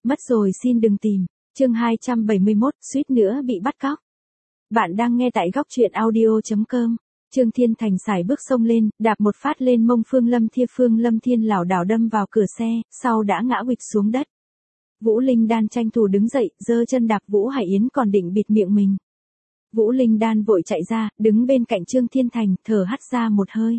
Mất rồi xin đừng tìm. Chương 271, suýt nữa bị bắt cóc. Bạn đang nghe tại góc truyện audio.com. Trương Thiên Thành sải bước xông lên, đạp một phát lên mông Phương Lâm Thiên lảo đảo đâm vào cửa xe, sau đã ngã huỵch xuống đất. Vũ Linh Đan tranh thủ đứng dậy, giơ chân đạp Vũ Hải Yến còn định bịt miệng mình. Vũ Linh Đan vội chạy ra, đứng bên cạnh Trương Thiên Thành, thở hắt ra một hơi.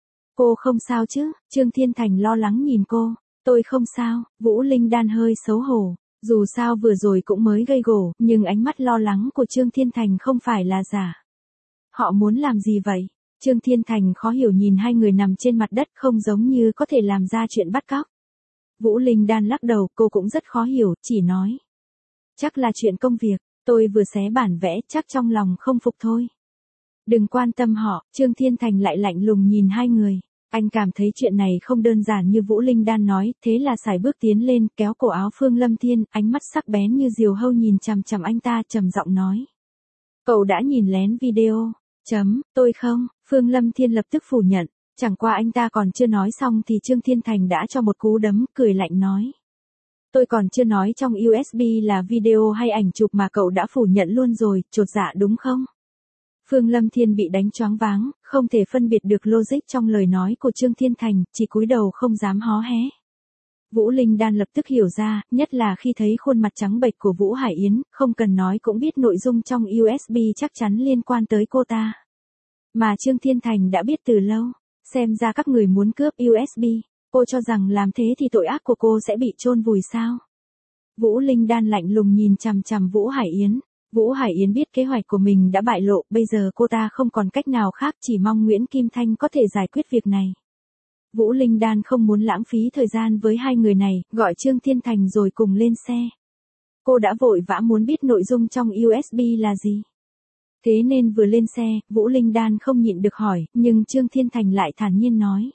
Cô không sao chứ? Trương Thiên Thành lo lắng nhìn cô. Tôi không sao. Vũ Linh Đan hơi xấu hổ. Dù sao vừa rồi cũng mới gây gổ, nhưng ánh mắt lo lắng của Trương Thiên Thành không phải là giả. Họ muốn làm gì vậy? Trương Thiên Thành khó hiểu nhìn hai người nằm trên mặt đất không giống như có thể làm ra chuyện bắt cóc. Vũ Linh Đan lắc đầu, cô cũng rất khó hiểu, chỉ nói. Chắc là chuyện công việc, tôi vừa xé bản vẽ, chắc trong lòng không phục thôi. Đừng quan tâm họ, Trương Thiên Thành lại lạnh lùng nhìn hai người. Anh cảm thấy chuyện này không đơn giản như Vũ Linh Đan nói, thế là sải bước tiến lên, kéo cổ áo Phương Lâm Thiên, ánh mắt sắc bén như diều hâu nhìn chằm chằm anh ta, trầm giọng nói. Cậu đã nhìn lén video. Tôi không, Phương Lâm Thiên lập tức phủ nhận, chẳng qua anh ta còn chưa nói xong thì Trương Thiên Thành đã cho một cú đấm, cười lạnh nói. Tôi còn chưa nói trong USB là video hay ảnh chụp mà cậu đã phủ nhận luôn rồi, chột dạ đúng không? Phương Lâm Thiên bị đánh choáng váng, không thể phân biệt được logic trong lời nói của Trương Thiên Thành, chỉ cúi đầu không dám hó hé. Vũ Linh Đan lập tức hiểu ra, nhất là khi thấy khuôn mặt trắng bệch của Vũ Hải Yến, không cần nói cũng biết nội dung trong USB chắc chắn liên quan tới cô ta. Mà Trương Thiên Thành đã biết từ lâu, xem ra các người muốn cướp USB, cô cho rằng làm thế thì tội ác của cô sẽ bị chôn vùi sao? Vũ Linh Đan lạnh lùng nhìn chằm chằm Vũ Hải Yến. Vũ Hải Yến biết kế hoạch của mình đã bại lộ, bây giờ cô ta không còn cách nào khác, chỉ mong Nguyễn Kim Thanh có thể giải quyết việc này. Vũ Linh Đan không muốn lãng phí thời gian với hai người này, gọi Trương Thiên Thành rồi cùng lên xe. Cô đã vội vã muốn biết nội dung trong USB là gì. Thế nên vừa lên xe, Vũ Linh Đan không nhịn được hỏi, nhưng Trương Thiên Thành lại thản nhiên nói.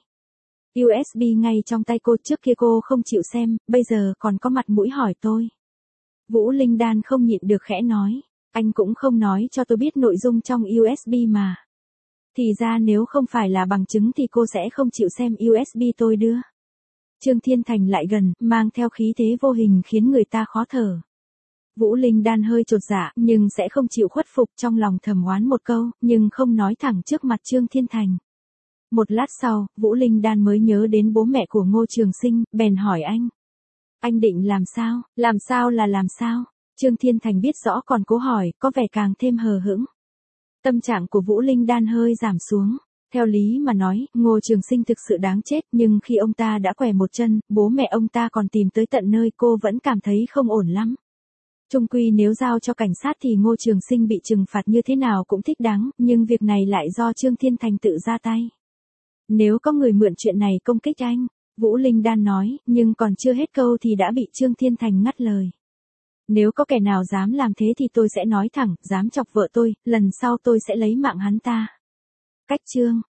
USB ngay trong tay cô, trước kia cô không chịu xem, bây giờ còn có mặt mũi hỏi tôi. Vũ Linh Đan không nhịn được khẽ nói. Anh cũng không nói cho tôi biết nội dung trong USB mà. Thì ra nếu không phải là bằng chứng thì cô sẽ không chịu xem USB tôi đưa. Trương Thiên Thành lại gần, mang theo khí thế vô hình khiến người ta khó thở. Vũ Linh Đan hơi chột dạ, nhưng sẽ không chịu khuất phục, trong lòng thầm oán một câu, nhưng không nói thẳng trước mặt Trương Thiên Thành. Một lát sau, Vũ Linh Đan mới nhớ đến bố mẹ của Ngô Trường Sinh, bèn hỏi anh. Anh định làm sao? Làm sao là làm sao? Trương Thiên Thành biết rõ còn cố hỏi, có vẻ càng thêm hờ hững. Tâm trạng của Vũ Linh Đan hơi giảm xuống. Theo lý mà nói, Ngô Trường Sinh thực sự đáng chết, nhưng khi ông ta đã què một chân, bố mẹ ông ta còn tìm tới tận nơi, cô vẫn cảm thấy không ổn lắm. Chung quy nếu giao cho cảnh sát thì Ngô Trường Sinh bị trừng phạt như thế nào cũng thích đáng, nhưng việc này lại do Trương Thiên Thành tự ra tay. Nếu có người mượn chuyện này công kích anh, Vũ Linh Đan nói, nhưng còn chưa hết câu thì đã bị Trương Thiên Thành ngắt lời. Nếu có kẻ nào dám làm thế thì tôi sẽ nói thẳng, dám chọc vợ tôi, lần sau tôi sẽ lấy mạng hắn ta. Cách chương,